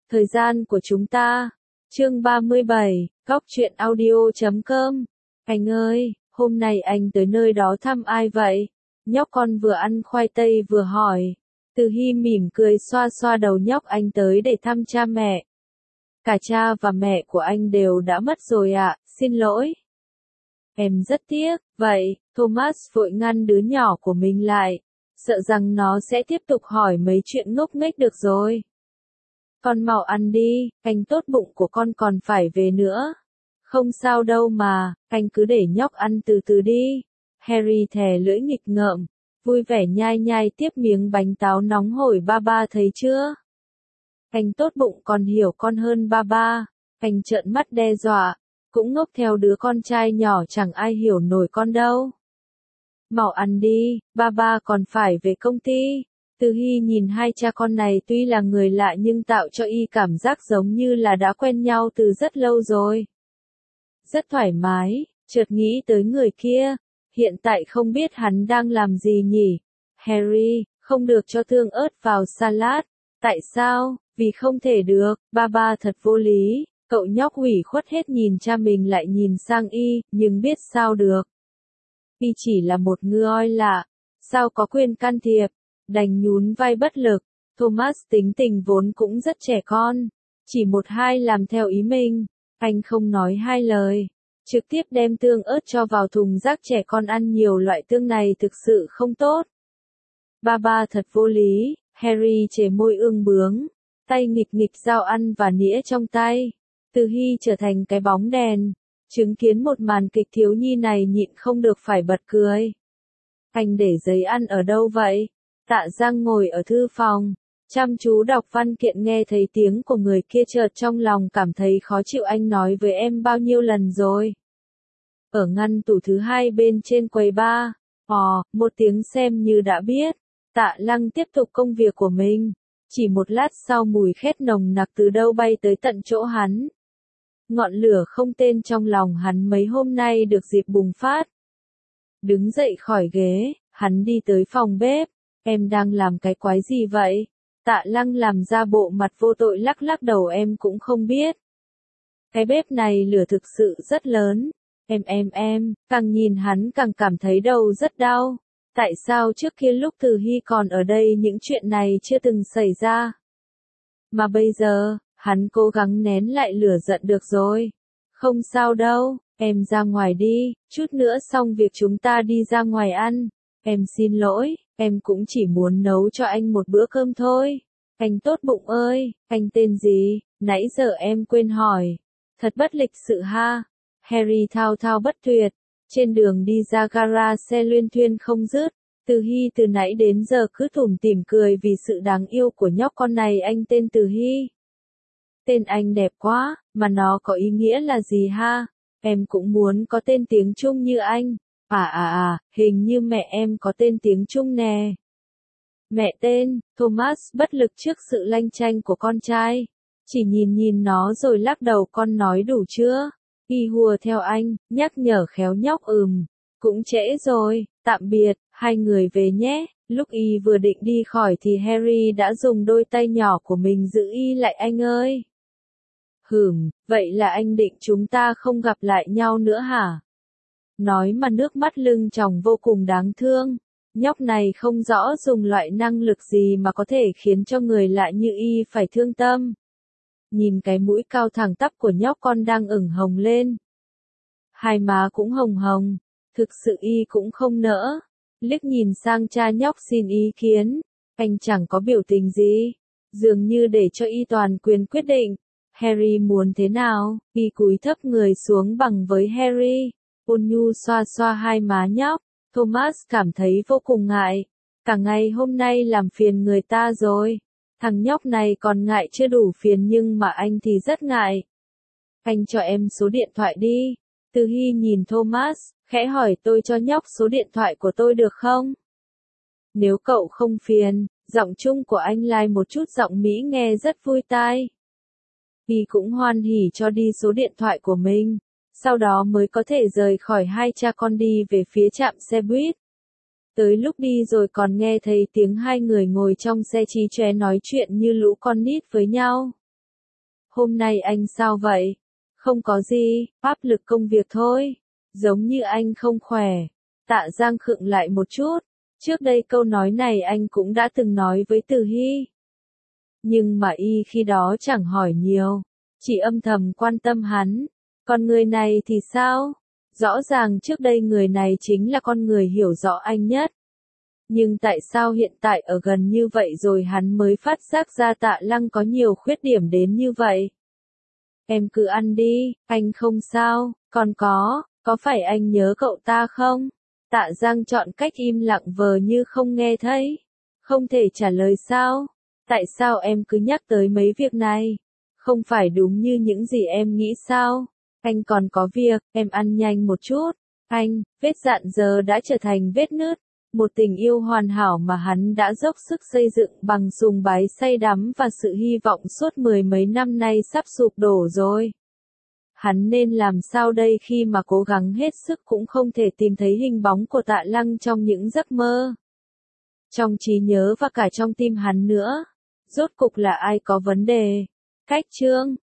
Thời gian của chúng ta. Chương 37, Góc truyện audio.com. Anh ơi, hôm nay anh tới nơi đó thăm ai vậy? Nhóc con vừa ăn khoai tây vừa hỏi. Từ Hy mỉm cười xoa xoa đầu nhóc, anh tới để thăm cha mẹ. Cả cha và mẹ của anh đều đã mất rồi ạ, xin lỗi. Em rất tiếc, vậy, Thomas vội ngăn đứa nhỏ của mình lại, sợ rằng nó sẽ tiếp tục hỏi mấy chuyện ngốc nghếch được rồi. Con mau ăn đi, anh tốt bụng của con còn phải về nữa. Không sao đâu mà, anh cứ để nhóc ăn từ từ đi. Harry thè lưỡi nghịch ngợm, vui vẻ nhai nhai tiếp miếng bánh táo nóng hổi. Ba ba thấy chưa? Anh tốt bụng còn hiểu con hơn ba ba. Anh trợn mắt đe dọa, cũng ngốc theo đứa con trai nhỏ, chẳng ai hiểu nổi con đâu. Mau ăn đi, ba ba còn phải về công ty. Từ Hy nhìn hai cha con này tuy là người lạ nhưng tạo cho y cảm giác giống như là đã quen nhau từ rất lâu rồi. Rất thoải mái, chợt nghĩ tới người kia, hiện tại không biết hắn đang làm gì nhỉ? Harry, không được cho tương ớt vào salad. Tại sao? Vì không thể được, ba ba thật vô lý. Cậu nhóc ủy khuất hết nhìn cha mình lại nhìn sang y, nhưng biết sao được. Y chỉ là một người lạ, sao có quyền can thiệp, đành nhún vai bất lực. Thomas tính tình vốn cũng rất trẻ con, chỉ một hai làm theo ý mình, anh không nói hai lời, trực tiếp đem tương ớt cho vào thùng rác. Trẻ con ăn nhiều loại tương này thực sự không tốt. Ba ba thật vô lý, Harry chề môi ương bướng, tay nghịch nghịch dao ăn và nĩa trong tay. Từ Hy trở thành cái bóng đèn, chứng kiến một màn kịch thiếu nhi này nhịn không được phải bật cười. Anh để giấy ăn ở đâu vậy? Tạ Giang ngồi ở thư phòng, chăm chú đọc văn kiện, nghe thấy tiếng của người kia chợt trong lòng cảm thấy khó chịu. Anh nói với em bao nhiêu lần rồi? Ở ngăn tủ thứ hai bên trên quầy bar. Một tiếng xem như đã biết. Tạ Lăng tiếp tục công việc của mình. Chỉ một lát sau mùi khét nồng nặc từ đâu bay tới tận chỗ hắn. Ngọn lửa không tên trong lòng hắn mấy hôm nay được dịp bùng phát. Đứng dậy khỏi ghế, hắn đi tới phòng bếp. Em đang làm cái quái gì vậy? Tạ Lăng làm ra bộ mặt vô tội lắc lắc đầu, em cũng không biết. Cái bếp này lửa thực sự rất lớn. Em, càng nhìn hắn càng cảm thấy đầu rất đau. Tại sao trước kia lúc Từ Hy còn ở đây những chuyện này chưa từng xảy ra? Mà bây giờ, hắn cố gắng nén lại lửa giận. Được rồi. Không sao đâu, em ra ngoài đi, chút nữa xong việc chúng ta đi ra ngoài ăn. Em xin lỗi, em cũng chỉ muốn nấu cho anh một bữa cơm thôi. Anh tốt bụng ơi, anh tên gì? Nãy giờ em quên hỏi. Thật bất lịch sự ha. Harry thao thao bất tuyệt. Trên đường đi ra gara xe luyên thuyên không dứt. Từ Hy từ nãy đến giờ cứ tủm tỉm cười vì sự đáng yêu của nhóc con này. Anh tên Từ Hy. Tên anh đẹp quá, mà nó có ý nghĩa là gì ha? Em cũng muốn có tên tiếng Trung như anh. Hình như mẹ em có tên tiếng Trung nè. Mẹ tên, Thomas bất lực trước sự lanh chanh của con trai. Chỉ nhìn nó rồi lắc đầu. Con nói đủ chưa? Y hùa theo anh, nhắc nhở khéo nhóc. Cũng trễ rồi, tạm biệt, hai người về nhé. Lúc y vừa định đi khỏi thì Harry đã dùng đôi tay nhỏ của mình giữ y lại. Anh ơi! Vậy là anh định chúng ta không gặp lại nhau nữa hả? Nói mà nước mắt lưng tròng vô cùng đáng thương. Nhóc này không rõ dùng loại năng lực gì mà có thể khiến cho người lạ như y phải thương tâm. Nhìn cái mũi cao thẳng tắp của nhóc con đang ửng hồng lên. Hai má cũng hồng hồng. Thực sự y cũng không nỡ. Liếc nhìn sang cha nhóc xin ý kiến. Anh chẳng có biểu tình gì. Dường như để cho y toàn quyền quyết định. Harry muốn thế nào? Y cúi thấp người xuống bằng với Harry. Ôn nhu xoa xoa hai má nhóc. Thomas cảm thấy vô cùng ngại. Cả ngày hôm nay làm phiền người ta rồi. Thằng nhóc này còn ngại chưa đủ phiền nhưng mà anh thì rất ngại. Anh cho em số điện thoại đi. Từ Hy nhìn Thomas, khẽ hỏi. Tôi cho nhóc số điện thoại của tôi được không? Nếu cậu không phiền. Giọng Trung của anh lai một chút giọng Mỹ nghe rất vui tai. Y cũng hoan hỉ cho đi số điện thoại của mình. Sau đó mới có thể rời khỏi hai cha con đi về phía trạm xe buýt. Tới lúc đi rồi còn nghe thấy tiếng hai người ngồi trong xe chí chóe nói chuyện như lũ con nít với nhau. hôm nay anh sao vậy? Không có gì, áp lực công việc thôi. Giống như anh không khỏe. Tạ Giang khựng lại một chút. Trước đây câu nói này anh cũng đã từng nói với Từ Hy. Nhưng mà y khi đó chẳng hỏi nhiều. Chỉ âm thầm quan tâm hắn. Còn người này thì sao? Rõ ràng trước đây người này chính là con người hiểu rõ anh nhất. Nhưng tại sao hiện tại ở gần như vậy rồi hắn mới phát giác ra Tạ Lăng có nhiều khuyết điểm đến như vậy? Em cứ ăn đi, anh không sao, còn có phải anh nhớ cậu ta không? Tạ Giang chọn cách im lặng vờ như không nghe thấy. Không thể trả lời sao? Tại sao em cứ nhắc tới mấy việc này? Không phải đúng như những gì em nghĩ sao? Anh còn có việc, em ăn nhanh một chút. Anh, vết dạn giờ đã trở thành vết nứt. Một tình yêu hoàn hảo mà hắn đã dốc sức xây dựng bằng sùng bái say đắm và sự hy vọng suốt mười mấy năm nay sắp sụp đổ rồi. Hắn nên làm sao đây khi mà cố gắng hết sức cũng không thể tìm thấy hình bóng của Tạ Lăng trong những giấc mơ. Trong trí nhớ và cả trong tim hắn nữa. Rốt cục là ai có vấn đề? Cách chương